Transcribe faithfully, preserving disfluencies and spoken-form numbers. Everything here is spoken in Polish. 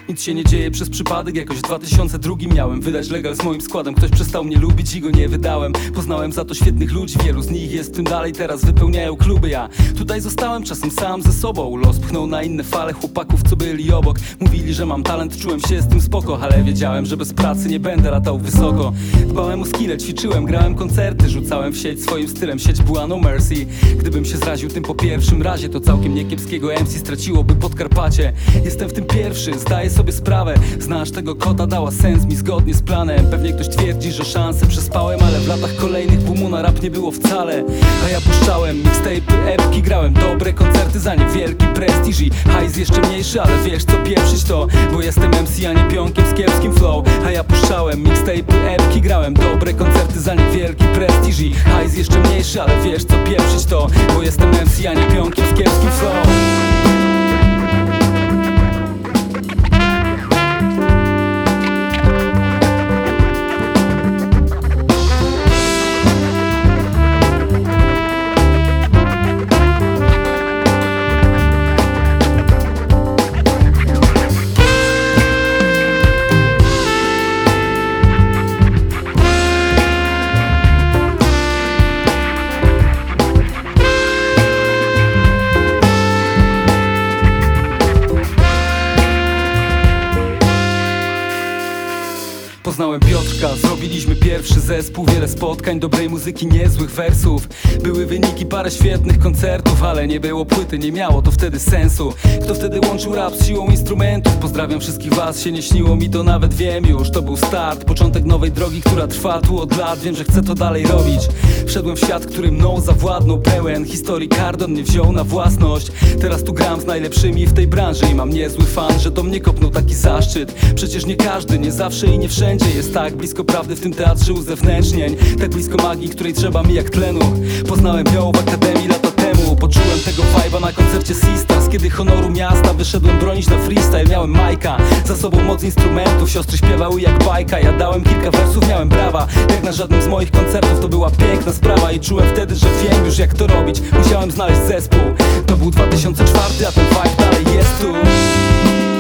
Nic się nie dzieje przez przypadek, jakoś w dwa tysiące drugim miałem wydać legal z moim składem. Ktoś przestał mnie lubić i go nie wydałem. Poznałem za to świetnych ludzi, wielu z nich jest tym dalej, teraz wypełniają kluby. Ja tutaj zostałem czasem sam ze sobą. Los pchnął na inne fale chłopaków, co byli obok. Mówili, że mam talent, czułem się z tym spoko, ale wiedziałem, że bez pracy nie będę latał wysoko. Dbałem o skille, ćwiczyłem, grałem koncerty, rzucałem w sieć swoim stylem, sieć była no mercy. Gdybym się zraził tym po pierwszym razie, to całkiem niekiepskiego M C straciłoby Podkarpacie. Jestem w tym pierwszy, zdaję sobie sprawę. Znasz tego kota, dała sens mi zgodnie z planem. Pewnie ktoś twierdzi, że szansę przespałem, ale w latach kolejnych boomu na rap nie było wcale. A ja puszczałem mixtape'y, epki, grałem dobre koncerty za niewielki prestiż i hajs jeszcze mniejszy, ale wiesz co, pieprzyć to, bo jestem M C, a nie pionkiem z kiepskim flow. A ja puszczałem mixtape'y, epki, grałem dobre koncerty za niewielki prestiż i hajs jeszcze mniejszy, ale wiesz co, pieprzyć to, bo jestem M C, a nie pionkiem z kiepskim flow. Poznałem Piotrka, zrobiliśmy pierwszy zespół. Wiele spotkań, dobrej muzyki, niezłych wersów. Były wyniki, parę świetnych koncertów, ale nie było płyty, nie miało to wtedy sensu. Kto wtedy łączył rap z siłą instrumentów? Pozdrawiam wszystkich was, się nie śniło mi to, nawet wiem już. To był start, początek nowej drogi, która trwa tu od lat. Wiem, że chcę to dalej robić. Wszedłem w świat, który mną zawładnął, pełen historii, Kardon mnie wziął na własność. Teraz tu gram z najlepszymi w tej branży i mam niezły fan, że do mnie kopnął taki zaszczyt. Przecież nie każdy, nie zawsze i nie wszędzie jest tak blisko prawdy w tym teatrze uzewnętrznień. Tak blisko magii, której trzeba mi jak tlenu. Poznałem ją w akademii lata temu. Poczułem tego vibe'a na koncercie Sisters, kiedy honoru miasta wyszedłem bronić na freestyle. Miałem Majka, za sobą moc instrumentów, siostry śpiewały jak bajka. Ja dałem kilka wersów, miałem brawa, jak na żadnym z moich koncertów. To była piękna sprawa i czułem wtedy, że wiem już jak to robić. Musiałem znaleźć zespół. To był dwa tysiące czwarty, a ten vibe dalej jest tu.